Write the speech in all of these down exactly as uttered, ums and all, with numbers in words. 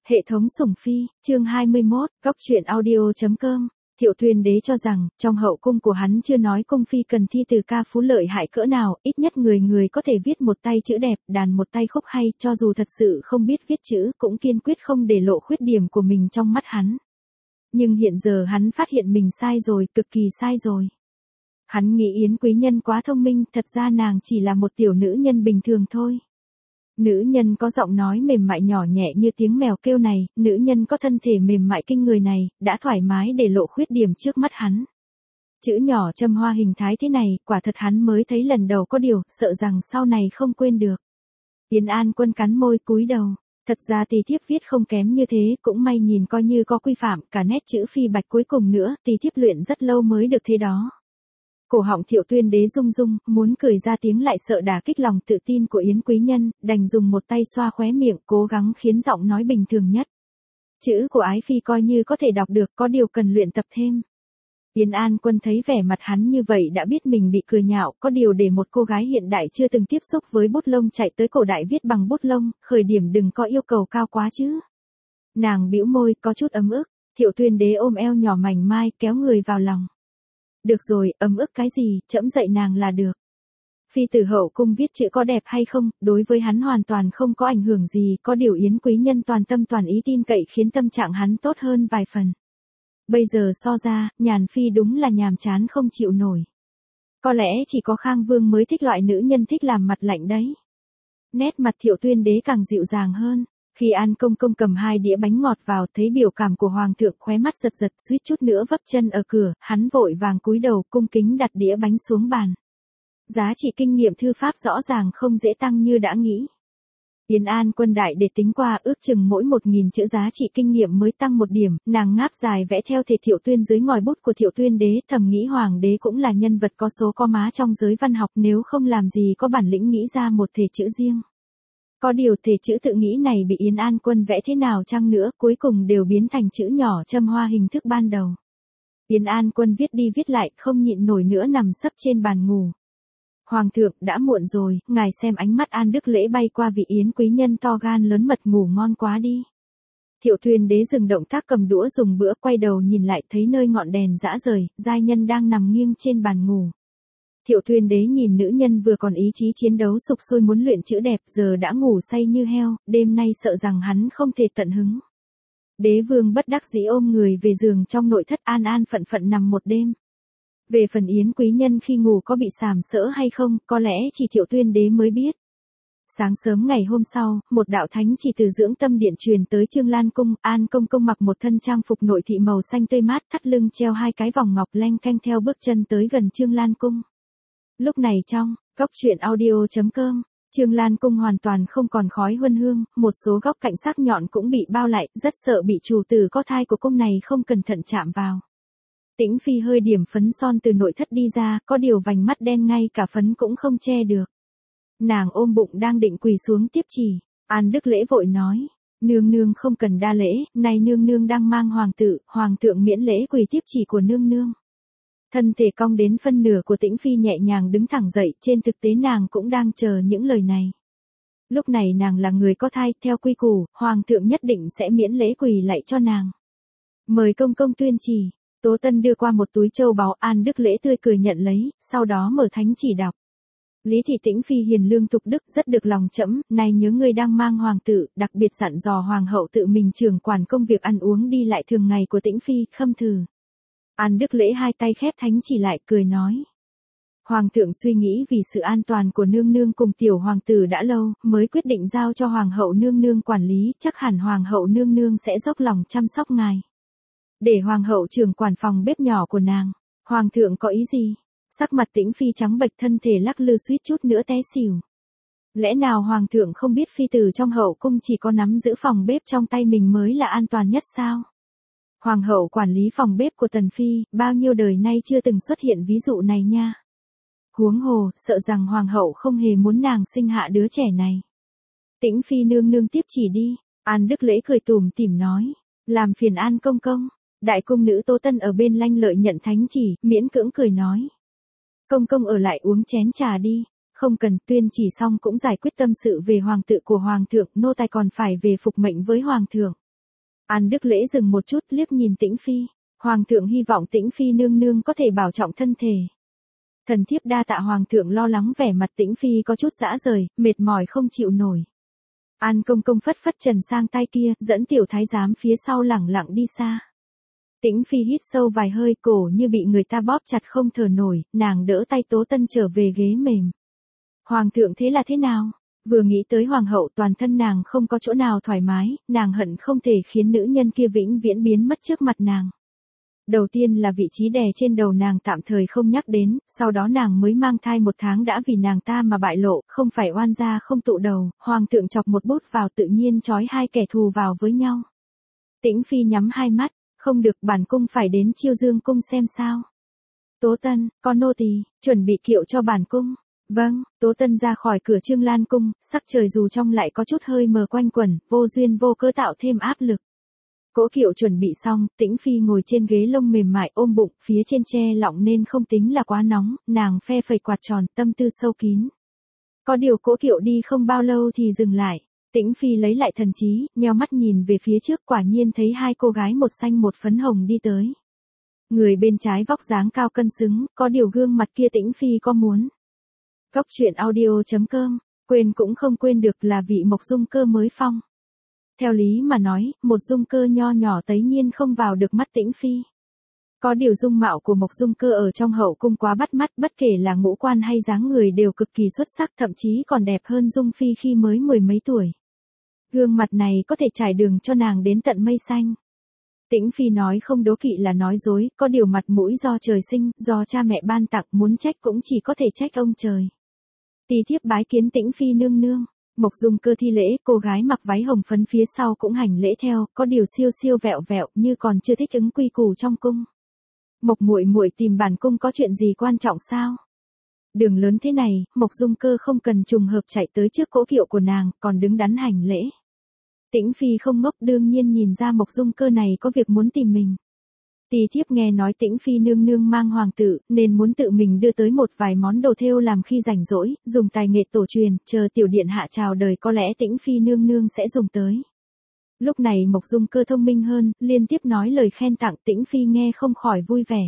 Hệ thống sủng phi, chương hai mươi mốt, góc truyện audio.com. Thiệu Tuyên Đế cho rằng, trong hậu cung của hắn chưa nói cung phi cần thi từ ca phú lợi hại cỡ nào, ít nhất người người có thể viết một tay chữ đẹp, đàn một tay khúc hay, cho dù thật sự không biết viết chữ, cũng kiên quyết không để lộ khuyết điểm của mình trong mắt hắn. Nhưng hiện giờ hắn phát hiện mình sai rồi, cực kỳ sai rồi. Hắn nghĩ Yến Quý Nhân quá thông minh, thật ra nàng chỉ là một tiểu nữ nhân bình thường thôi. Nữ nhân có giọng nói mềm mại nhỏ nhẹ như tiếng mèo kêu này, nữ nhân có thân thể mềm mại kinh người này, đã thoải mái để lộ khuyết điểm trước mắt hắn. Chữ nhỏ châm hoa hình thái thế này, quả thật hắn mới thấy lần đầu, có điều, sợ rằng sau này không quên được. Yến An Quân cắn môi cúi đầu. Thật ra tỳ thiếp viết không kém như thế, cũng may nhìn coi như có quy phạm, cả nét chữ phi bạch cuối cùng nữa, tỳ thiếp luyện rất lâu mới được thế đó. Cổ họng Thiệu Tuyên Đế rung rung, muốn cười ra tiếng lại sợ đả kích lòng tự tin của Yến Quý Nhân, đành dùng một tay xoa khóe miệng, cố gắng khiến giọng nói bình thường nhất. Chữ của ái phi coi như có thể đọc được, có điều cần luyện tập thêm. Yến An Quân thấy vẻ mặt hắn như vậy đã biết mình bị cười nhạo, có điều để một cô gái hiện đại chưa từng tiếp xúc với bút lông chạy tới cổ đại viết bằng bút lông, khởi điểm đừng có yêu cầu cao quá chứ. Nàng bĩu môi, có chút ấm ức. Thiệu Tuyên Đế ôm eo nhỏ mảnh mai, kéo người vào lòng. Được rồi, ấm ức cái gì, trẫm dạy nàng là được. Phi tử hậu cung viết chữ có đẹp hay không, đối với hắn hoàn toàn không có ảnh hưởng gì, có điều Yến Quý Nhân toàn tâm toàn ý tin cậy khiến tâm trạng hắn tốt hơn vài phần. Bây giờ so ra, Nhàn Phi đúng là nhàm chán không chịu nổi. Có lẽ chỉ có Khang Vương mới thích loại nữ nhân thích làm mặt lạnh đấy. Nét mặt Thiệu Tuyên Đế càng dịu dàng hơn. Khi An Công Công cầm hai đĩa bánh ngọt vào, thấy biểu cảm của Hoàng thượng, khóe mắt giật giật, suýt chút nữa vấp chân ở cửa, hắn vội vàng cúi đầu cung kính đặt đĩa bánh xuống bàn. Giá trị kinh nghiệm thư pháp rõ ràng không dễ tăng như đã nghĩ. Yến An Quân đại để tính qua, ước chừng mỗi một nghìn chữ giá trị kinh nghiệm mới tăng một điểm, nàng ngáp dài vẽ theo thể Thiệu Tuyên dưới ngòi bút của Thiệu Tuyên Đế, thầm nghĩ Hoàng đế cũng là nhân vật có số có má trong giới văn học, nếu không làm gì có bản lĩnh nghĩ ra một thể chữ riêng. Có điều thể chữ tự nghĩ này bị Yến An Quân vẽ thế nào chăng nữa, cuối cùng đều biến thành chữ nhỏ châm hoa hình thức ban đầu. Yến An Quân viết đi viết lại, không nhịn nổi nữa nằm sấp trên bàn ngủ. Hoàng thượng, đã muộn rồi, ngài xem ánh mắt An Đức Lễ bay qua vị Yến Quý Nhân to gan lớn mật, ngủ ngon quá đi. Thiệu Tuyên Đế dừng động tác cầm đũa dùng bữa, quay đầu nhìn lại thấy nơi ngọn đèn rã rời, giai nhân đang nằm nghiêng trên bàn ngủ. Thiệu Tuyên Đế nhìn nữ nhân vừa còn ý chí chiến đấu sục sôi muốn luyện chữ đẹp, giờ đã ngủ say như heo, đêm nay sợ rằng hắn không thể tận hứng. Đế vương bất đắc dĩ ôm người về giường trong nội thất, an an phận phận nằm một đêm. Về phần Yến Quý Nhân khi ngủ có bị sàm sỡ hay không, có lẽ chỉ Thiệu Tuyên Đế mới biết. Sáng sớm ngày hôm sau, một đạo thánh chỉ từ dưỡng tâm điện truyền tới Trương Lan Cung, An Công Công mặc một thân trang phục nội thị màu xanh tươi mát, thắt lưng treo hai cái vòng ngọc leng keng theo bước chân tới gần Trương Lan Cung. Lúc này trong, góc truyện audio.com, Trương Lan Cung hoàn toàn không còn khói huân hương, một số góc cạnh sắc nhọn cũng bị bao lại, rất sợ bị chủ tử có thai của cung này không cẩn thận chạm vào. Tĩnh Phi hơi điểm phấn son từ nội thất đi ra, có điều vành mắt đen ngay cả phấn cũng không che được. Nàng ôm bụng đang định quỳ xuống tiếp chỉ, An Đức Lễ vội nói, nương nương không cần đa lễ, này nương nương đang mang hoàng tử, hoàng thượng miễn lễ quỳ tiếp chỉ của nương nương. Thân thể cong đến phân nửa của Tĩnh Phi nhẹ nhàng đứng thẳng dậy, trên thực tế nàng cũng đang chờ những lời này. Lúc này nàng là người có thai, theo quy củ, hoàng thượng nhất định sẽ miễn lễ quỳ lạy cho nàng. Mời công công tuyên chỉ. Tố Tân đưa qua một túi châu báu, An Đức Lễ tươi cười nhận lấy, sau đó mở thánh chỉ đọc. Lý thị Tĩnh Phi hiền lương thục đức, rất được lòng trẫm, này nhớ ngươi đang mang hoàng tử, đặc biệt dặn dò hoàng hậu tự mình trưởng quản công việc ăn uống đi lại thường ngày của Tĩnh Phi, khâm thử. An Đức Lễ hai tay khép thánh chỉ lại, cười nói. Hoàng thượng suy nghĩ vì sự an toàn của nương nương cùng tiểu hoàng tử đã lâu, mới quyết định giao cho hoàng hậu nương nương quản lý, chắc hẳn hoàng hậu nương nương sẽ dốc lòng chăm sóc ngài. Để hoàng hậu trưởng quản phòng bếp nhỏ của nàng. Hoàng thượng có ý gì? Sắc mặt Tĩnh Phi trắng bệch, thân thể lắc lư suýt chút nữa té xỉu. Lẽ nào hoàng thượng không biết phi tử trong hậu cung chỉ có nắm giữ phòng bếp trong tay mình mới là an toàn nhất sao? Hoàng hậu quản lý phòng bếp của Tần Phi, bao nhiêu đời nay chưa từng xuất hiện ví dụ này nha. Huống hồ, sợ rằng hoàng hậu không hề muốn nàng sinh hạ đứa trẻ này. Tĩnh Phi nương nương tiếp chỉ đi, An Đức Lễ cười tủm tỉm nói, làm phiền An công công. Đại cung nữ Tố Tân ở bên lanh lợi nhận thánh chỉ, miễn cưỡng cười nói. Công công ở lại uống chén trà đi, không cần, tuyên chỉ xong cũng giải quyết tâm sự về hoàng tự của hoàng thượng, nô tài còn phải về phục mệnh với hoàng thượng. An Đức Lễ dừng một chút liếc nhìn Tĩnh Phi. Hoàng thượng hy vọng Tĩnh Phi nương nương có thể bảo trọng thân thể. Thần thiếp đa tạ hoàng thượng. Lo lắng vẻ mặt Tĩnh Phi có chút rã rời, mệt mỏi không chịu nổi. An công công phất phất trần sang tay kia, dẫn tiểu thái giám phía sau lẳng lặng đi xa. Tĩnh Phi hít sâu vài hơi, cổ như bị người ta bóp chặt không thở nổi, nàng đỡ tay Tố Tân trở về ghế mềm. Hoàng thượng thế là thế nào? Vừa nghĩ tới hoàng hậu toàn thân nàng không có chỗ nào thoải mái, nàng hận không thể khiến nữ nhân kia vĩnh viễn biến mất trước mặt nàng. Đầu tiên là vị trí đè trên đầu nàng tạm thời không nhắc đến, sau đó nàng mới mang thai một tháng đã vì nàng ta mà bại lộ, không phải oan gia không tụ đầu, hoàng thượng chọc một bút vào tự nhiên trói hai kẻ thù vào với nhau. Tĩnh Phi nhắm hai mắt, không được, bản cung phải đến Chiêu Dương cung xem sao. Tố Tân, con nô tỳ, chuẩn bị kiệu cho bản cung. Vâng, Tố Tân ra khỏi cửa Trương Lan cung, sắc trời dù trong lại có chút hơi mờ quanh quẩn, vô duyên vô cớ tạo thêm áp lực. Cỗ kiệu chuẩn bị xong, Tĩnh Phi ngồi trên ghế lông mềm mại ôm bụng, phía trên che lọng nên không tính là quá nóng, nàng phe phẩy quạt tròn, tâm tư sâu kín. Có điều cỗ kiệu đi không bao lâu thì dừng lại. Tĩnh Phi lấy lại thần trí, nheo mắt nhìn về phía trước, quả nhiên thấy hai cô gái một xanh một phấn hồng đi tới. Người bên trái vóc dáng cao cân xứng, có điều gương mặt kia Tĩnh Phi có muốn. Cốc truyện audio chấm com, quên cũng không quên được là vị Mộc Dung Cơ mới phong. Theo lý mà nói, một Dung Cơ nho nhỏ tấy nhiên không vào được mắt Tĩnh Phi. Có điều dung mạo của Mộc Dung Cơ ở trong hậu cung quá bắt mắt, bất kể là ngũ quan hay dáng người đều cực kỳ xuất sắc, thậm chí còn đẹp hơn Dung Phi khi mới mười mấy tuổi. Gương mặt này có thể trải đường cho nàng đến tận mây xanh. Tĩnh Phi nói không đố kỵ là nói dối, có điều mặt mũi do trời sinh, do cha mẹ ban tặng, muốn trách cũng chỉ có thể trách ông trời. Tỳ thiếp bái kiến Tĩnh Phi nương nương. Mộc Dung Cơ thi lễ, cô gái mặc váy hồng phấn phía sau cũng hành lễ theo, có điều siêu siêu vẹo vẹo như còn chưa thích ứng quy củ trong cung. Mộc muội muội tìm bản cung có chuyện gì quan trọng sao? Đường lớn thế này, Mộc Dung Cơ không cần trùng hợp chạy tới trước cỗ kiệu của nàng, còn đứng đắn hành lễ. Tĩnh Phi không ngốc, đương nhiên nhìn ra Mộc Dung Cơ này có việc muốn tìm mình. Tỳ thiếp nghe nói Tĩnh Phi nương nương mang hoàng tử, nên muốn tự mình đưa tới một vài món đồ thêu làm khi rảnh rỗi, dùng tài nghệ tổ truyền, chờ tiểu điện hạ chào đời có lẽ Tĩnh Phi nương nương sẽ dùng tới. Lúc này Mộc Dung Cơ thông minh hơn, liên tiếp nói lời khen tặng, Tĩnh Phi nghe không khỏi vui vẻ.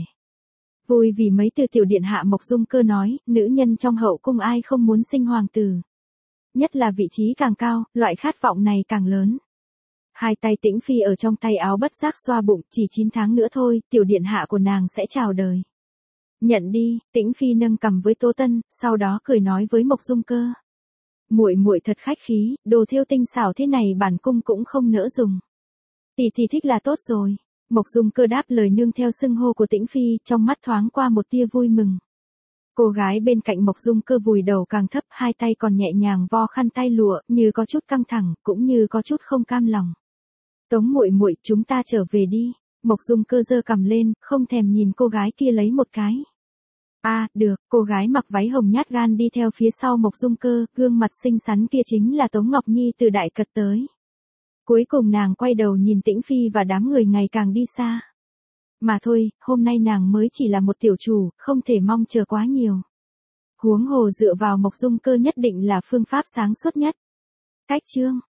Vui vì mấy từ tiểu điện hạ. Mộc Dung Cơ nói, nữ nhân trong hậu cung ai không muốn sinh hoàng tử. Nhất là vị trí càng cao, loại khát vọng này càng lớn. Hai tay Tĩnh Phi ở trong tay áo bất giác xoa bụng, chỉ chín tháng nữa thôi, tiểu điện hạ của nàng sẽ chào đời. Nhận đi. Tĩnh Phi nâng cằm với Tố Tân, sau đó cười nói với Mộc Dung Cơ. Muội muội thật khách khí, đồ thêu tinh xảo thế này bản cung cũng không nỡ dùng. Tỷ tỷ thích là tốt rồi. Mộc Dung Cơ đáp lời nương theo xưng hô của Tĩnh Phi, trong mắt thoáng qua một tia vui mừng. Cô gái bên cạnh Mộc Dung Cơ vùi đầu càng thấp, hai tay còn nhẹ nhàng vo khăn tay lụa, như có chút căng thẳng, cũng như có chút không cam lòng. Tống muội muội, chúng ta trở về đi. Mộc Dung Cơ giơ cằm lên, không thèm nhìn cô gái kia lấy một cái. A, à, được. Cô gái mặc váy hồng nhát gan đi theo phía sau Mộc Dung Cơ, gương mặt xinh xắn kia chính là Tống Ngọc Nhi từ Đại Cật tới. Cuối cùng nàng quay đầu nhìn Tĩnh Phi và đám người ngày càng đi xa. Mà thôi, hôm nay nàng mới chỉ là một tiểu chủ, không thể mong chờ quá nhiều. Huống hồ dựa vào Mộc Dung Cơ nhất định là phương pháp sáng suốt nhất. Cách chương